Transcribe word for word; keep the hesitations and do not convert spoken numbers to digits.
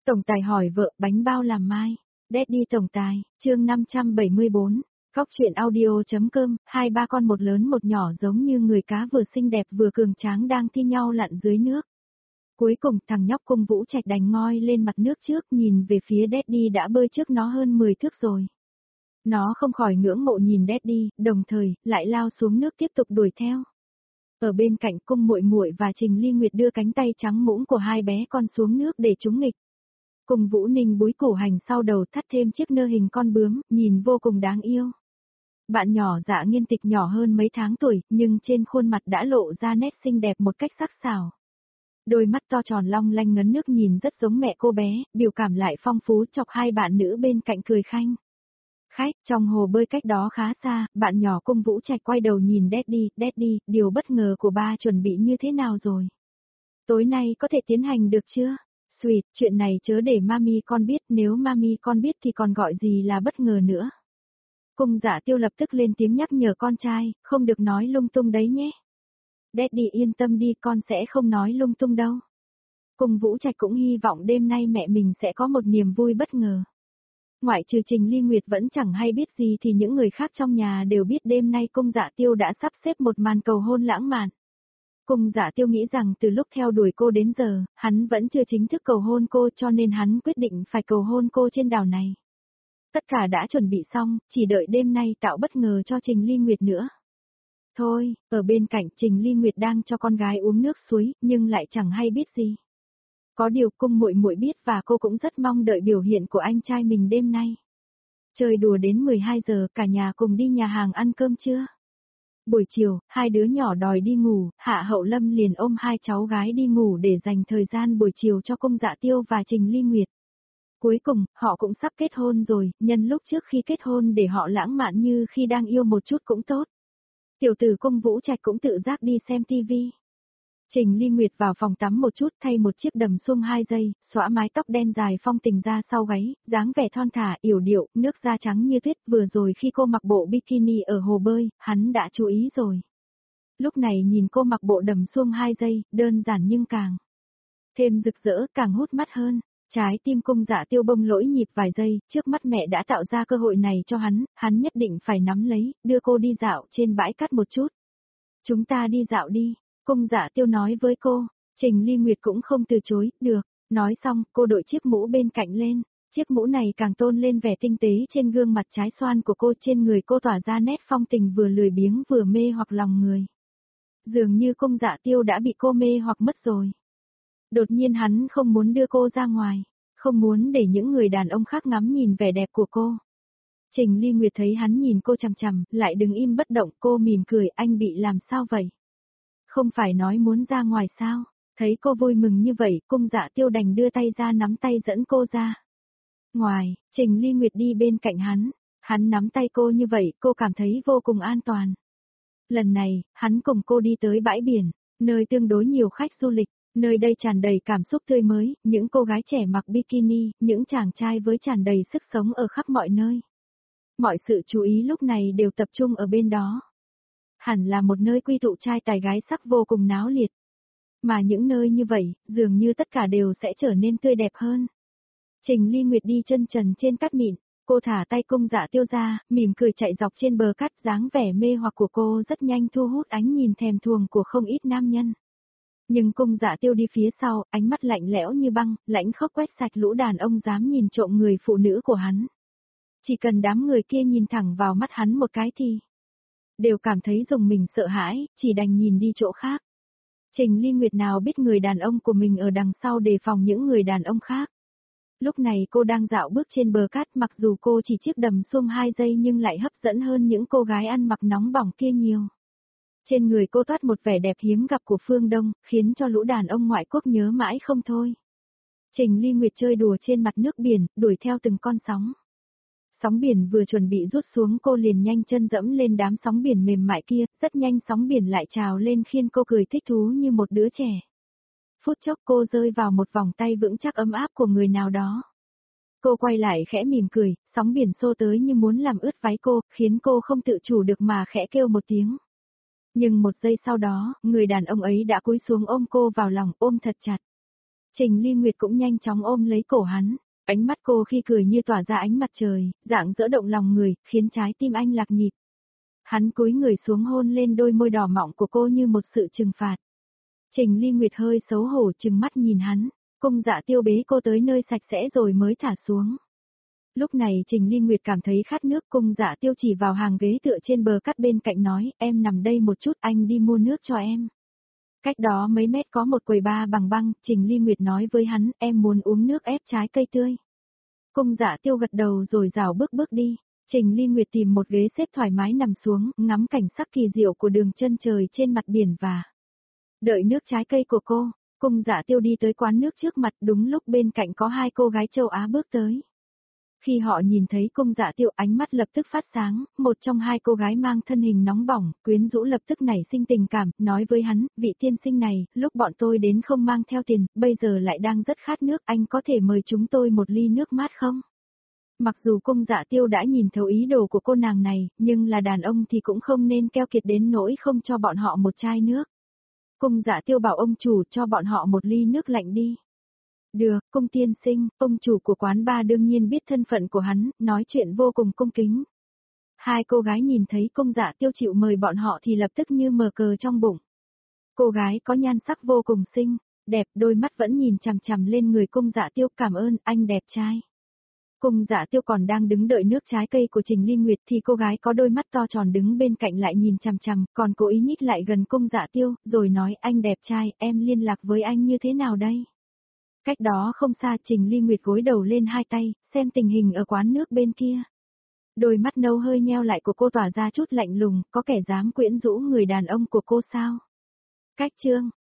Tổng tài hỏi vợ bánh bao làm mai. Daddy tổng tài, chương năm trăm bảy mươi bốn. Cóc truyện audio.com, hai ba con một lớn một nhỏ giống như người cá vừa xinh đẹp vừa cường tráng đang thi nhau lặn dưới nước. Cuối cùng thằng nhóc Cung Vũ Trạch đành ngoi lên mặt nước trước nhìn về phía Daddy đã bơi trước nó hơn mười thước rồi. Nó không khỏi ngưỡng mộ nhìn Daddy, đồng thời lại lao xuống nước tiếp tục đuổi theo. Ở bên cạnh Cung Muội Muội và Trình Ly Nguyệt đưa cánh tay trắng muỗng của hai bé con xuống nước để trúng nghịch. Cung Vũ Ninh búi củ hành sau đầu thắt thêm chiếc nơ hình con bướm, nhìn vô cùng đáng yêu. Bạn nhỏ Dạ Nghiên Tịch nhỏ hơn mấy tháng tuổi, nhưng trên khuôn mặt đã lộ ra nét xinh đẹp một cách sắc sảo. Đôi mắt to tròn long lanh ngấn nước nhìn rất giống mẹ cô bé, biểu cảm lại phong phú chọc hai bạn nữ bên cạnh cười khanh. Khách, trong hồ bơi cách đó khá xa, bạn nhỏ Cung Vũ Trạch quay đầu nhìn Daddy, Daddy, điều bất ngờ của ba chuẩn bị như thế nào rồi? Tối nay có thể tiến hành được chưa? Sweet, chuyện này chớ để mami con biết, nếu mami con biết thì còn gọi gì là bất ngờ nữa. Cung Dạ Tiêu lập tức lên tiếng nhắc nhở con trai, không được nói lung tung đấy nhé. Daddy yên tâm đi, con sẽ không nói lung tung đâu. Cung Vũ Trạch cũng hy vọng đêm nay mẹ mình sẽ có một niềm vui bất ngờ. Ngoại trừ Trình Ly Nguyệt vẫn chẳng hay biết gì thì những người khác trong nhà đều biết đêm nay Cung Dạ Tiêu đã sắp xếp một màn cầu hôn lãng mạn. Cung Dạ Tiêu nghĩ rằng từ lúc theo đuổi cô đến giờ, hắn vẫn chưa chính thức cầu hôn cô cho nên hắn quyết định phải cầu hôn cô trên đảo này. Tất cả đã chuẩn bị xong, chỉ đợi đêm nay tạo bất ngờ cho Trình Ly Nguyệt nữa. Thôi, ở bên cạnh Trình Ly Nguyệt đang cho con gái uống nước suối, nhưng lại chẳng hay biết gì. Có điều Cung Muội Muội biết và cô cũng rất mong đợi biểu hiện của anh trai mình đêm nay. Chơi đùa đến mười hai giờ, cả nhà cùng đi nhà hàng ăn cơm trưa. Buổi chiều, hai đứa nhỏ đòi đi ngủ, Hạ Hậu Lâm liền ôm hai cháu gái đi ngủ để dành thời gian buổi chiều cho Cung Dạ Tiêu và Trình Ly Nguyệt. Cuối cùng, họ cũng sắp kết hôn rồi, nhân lúc trước khi kết hôn để họ lãng mạn như khi đang yêu một chút cũng tốt. Tiểu tử Cung Vũ Trạch cũng tự giác đi xem tivi. Trình Ly Nguyệt vào phòng tắm một chút thay một chiếc đầm sum hai giây, xõa mái tóc đen dài phong tình ra sau gáy, dáng vẻ thon thả, yểu điệu, nước da trắng như tuyết. Vừa rồi khi cô mặc bộ bikini ở hồ bơi, hắn đã chú ý rồi. Lúc này nhìn cô mặc bộ đầm sum hai giây, đơn giản nhưng càng thêm rực rỡ, càng hút mắt hơn. Trái tim Cung Dạ Tiêu bông lỗi nhịp vài giây, trước mắt mẹ đã tạo ra cơ hội này cho hắn, hắn nhất định phải nắm lấy, đưa cô đi dạo trên bãi cát một chút. Chúng ta đi dạo đi. Cung Dạ Tiêu nói với cô, Trình Ly Nguyệt cũng không từ chối, được, nói xong, cô đội chiếc mũ bên cạnh lên, chiếc mũ này càng tôn lên vẻ tinh tế trên gương mặt trái xoan của cô, trên người cô tỏa ra nét phong tình vừa lười biếng vừa mê hoặc lòng người. Dường như Cung Dạ Tiêu đã bị cô mê hoặc mất rồi. Đột nhiên hắn không muốn đưa cô ra ngoài, không muốn để những người đàn ông khác ngắm nhìn vẻ đẹp của cô. Trình Ly Nguyệt thấy hắn nhìn cô chằm chằm, lại đứng im bất động, cô mỉm cười, anh bị làm sao vậy? Không phải nói muốn ra ngoài sao? Thấy cô vui mừng như vậy, Cung Dạ Tiêu đành đưa tay ra nắm tay dẫn cô ra. Ngoài, Trình Ly Nguyệt đi bên cạnh hắn, hắn nắm tay cô như vậy, cô cảm thấy vô cùng an toàn. Lần này, hắn cùng cô đi tới bãi biển, nơi tương đối nhiều khách du lịch, nơi đây tràn đầy cảm xúc tươi mới, những cô gái trẻ mặc bikini, những chàng trai với tràn đầy sức sống ở khắp mọi nơi. Mọi sự chú ý lúc này đều tập trung ở bên đó. Hẳn là một nơi quy tụ trai tài gái sắc vô cùng náo liệt. Mà những nơi như vậy, dường như tất cả đều sẽ trở nên tươi đẹp hơn. Trình Ly Nguyệt đi chân trần trên cát mịn, cô thả tay Cung Dạ Tiêu ra, mỉm cười chạy dọc trên bờ cát, dáng vẻ mê hoặc của cô rất nhanh thu hút ánh nhìn thèm thuồng của không ít nam nhân. Nhưng Cung Dạ Tiêu đi phía sau, ánh mắt lạnh lẽo như băng, lãnh khốc quét sạch lũ đàn ông dám nhìn trộm người phụ nữ của hắn. Chỉ cần đám người kia nhìn thẳng vào mắt hắn một cái thì đều cảm thấy rùng mình sợ hãi, chỉ đành nhìn đi chỗ khác. Trình Ly Nguyệt nào biết người đàn ông của mình ở đằng sau đề phòng những người đàn ông khác. Lúc này cô đang dạo bước trên bờ cát, mặc dù cô chỉ chiếc đầm sum hai giây nhưng lại hấp dẫn hơn những cô gái ăn mặc nóng bỏng kia nhiều. Trên người cô toát một vẻ đẹp hiếm gặp của phương Đông, khiến cho lũ đàn ông ngoại quốc nhớ mãi không thôi. Trình Ly Nguyệt chơi đùa trên mặt nước biển, đuổi theo từng con sóng. Sóng biển vừa chuẩn bị rút xuống, cô liền nhanh chân dẫm lên đám sóng biển mềm mại kia, rất nhanh sóng biển lại trào lên khiến cô cười thích thú như một đứa trẻ. Phút chốc cô rơi vào một vòng tay vững chắc ấm áp của người nào đó. Cô quay lại khẽ mỉm cười, sóng biển xô tới như muốn làm ướt váy cô, khiến cô không tự chủ được mà khẽ kêu một tiếng. Nhưng một giây sau đó, người đàn ông ấy đã cúi xuống ôm cô vào lòng, ôm thật chặt. Trình Ly Nguyệt cũng nhanh chóng ôm lấy cổ hắn, ánh mắt cô khi cười như tỏa ra ánh mặt trời, dạng dỡ động lòng người, khiến trái tim anh lạc nhịp. Hắn cúi người xuống hôn lên đôi môi đỏ mọng của cô như một sự trừng phạt. Trình Ly Nguyệt hơi xấu hổ trừng mắt nhìn hắn, Cung Dạ Tiêu bế cô tới nơi sạch sẽ rồi mới thả xuống. Lúc này Trình Ly Nguyệt cảm thấy khát nước, Cung Dạ Tiêu chỉ vào hàng ghế tựa trên bờ cát bên cạnh nói, em nằm đây một chút, anh đi mua nước cho em. Cách đó mấy mét có một quầy bar bằng băng, Trình Ly Nguyệt nói với hắn, em muốn uống nước ép trái cây tươi. Cung Dạ Tiêu gật đầu rồi rảo bước bước đi. Trình Ly Nguyệt tìm một ghế xếp thoải mái nằm xuống, ngắm cảnh sắc kỳ diệu của đường chân trời trên mặt biển và đợi nước trái cây của cô. Cung Dạ Tiêu đi tới quán nước trước mặt, đúng lúc bên cạnh có hai cô gái châu Á bước tới. Khi họ nhìn thấy Cung Dạ Tiêu, ánh mắt lập tức phát sáng, một trong hai cô gái mang thân hình nóng bỏng, quyến rũ lập tức nảy sinh tình cảm, nói với hắn, vị tiên sinh này, lúc bọn tôi đến không mang theo tiền, bây giờ lại đang rất khát nước, anh có thể mời chúng tôi một ly nước mát không? Mặc dù Cung Dạ Tiêu đã nhìn thấu ý đồ của cô nàng này, nhưng là đàn ông thì cũng không nên keo kiệt đến nỗi không cho bọn họ một chai nước. Cung Dạ Tiêu bảo ông chủ cho bọn họ một ly nước lạnh đi. Được, Cung tiên sinh, ông chủ của quán bar đương nhiên biết thân phận của hắn, nói chuyện vô cùng cung kính. Hai cô gái nhìn thấy Cung Dạ Tiêu chịu mời bọn họ thì lập tức như mờ cờ trong bụng. Cô gái có nhan sắc vô cùng xinh, đẹp, đôi mắt vẫn nhìn chằm chằm lên người Cung Dạ Tiêu, cảm ơn anh đẹp trai. Cung Dạ Tiêu còn đang đứng đợi nước trái cây của Trình Ly Nguyệt thì cô gái có đôi mắt to tròn đứng bên cạnh lại nhìn chằm chằm, còn cố ý nhích lại gần Cung Dạ Tiêu, rồi nói anh đẹp trai, em liên lạc với anh như thế nào đây? Cách đó không xa Trình Ly Nguyệt gối đầu lên hai tay, xem tình hình ở quán nước bên kia. Đôi mắt nâu hơi nheo lại của cô tỏa ra chút lạnh lùng, có kẻ dám quyến rũ người đàn ông của cô sao? Cách chương